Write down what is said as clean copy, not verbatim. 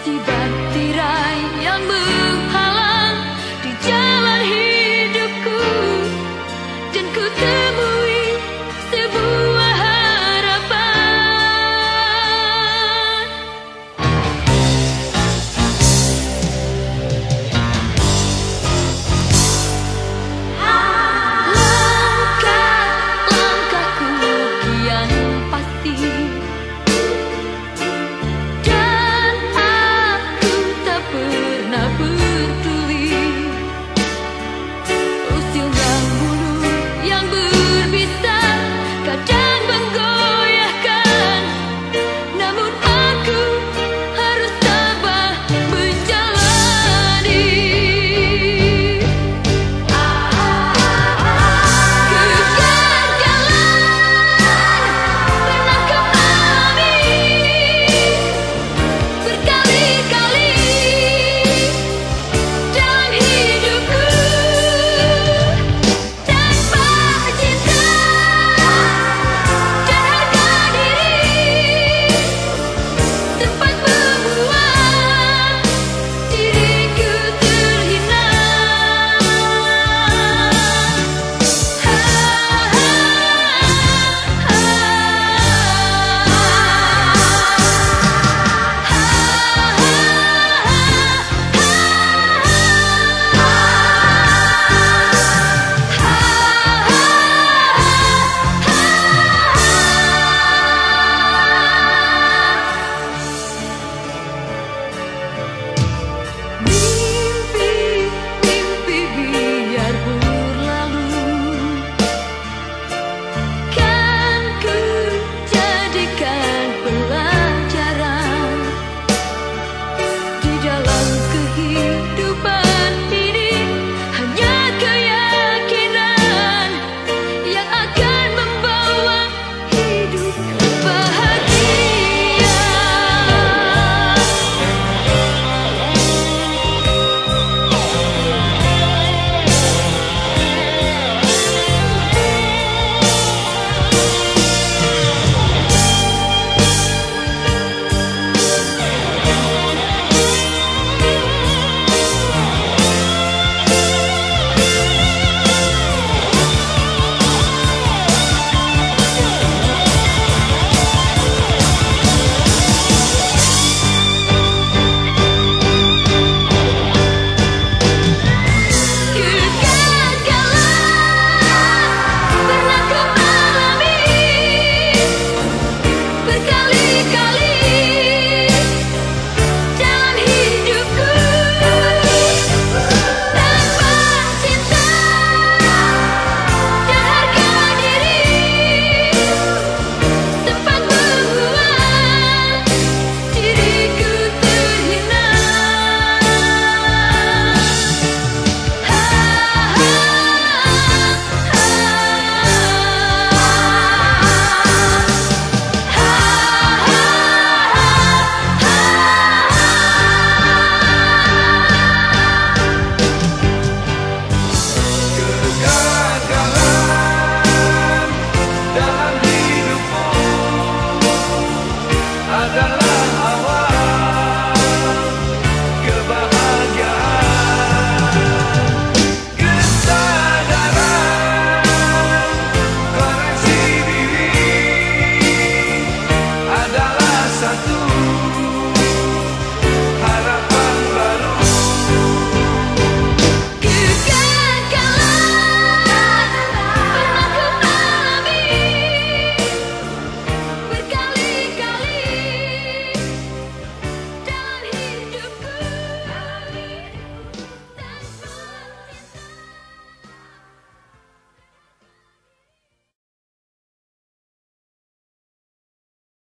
Musibat tirai yang menghalang di jalan hidupku, dan ku temui sebuah harapan. Langkah-langkahku kian pasti, dan aku tak pernah peduli usilnya bulu yang berbisa kadang menggoyahkan, namun aku harus tabah menjalani kegagalan. Pernah kau alami berkali-kali dalam hidupku, tanpa cinta dan harga diri, sempat membuat diriku terhina. Mimpi biar berlalu, kan ku jadikan pelajaran di dalam kehidupan ini. Hanya keyakinan yang akan membawa hidup bahagia. Pernah kau alami berkali-kali dalam hidupku, tanpa cinta dan harga diri, sempat membuat diriku terhina. Kegagalan dalam hidupmu adalah awal kebahagiaan. Kesadaran, koreksi diri adalah satu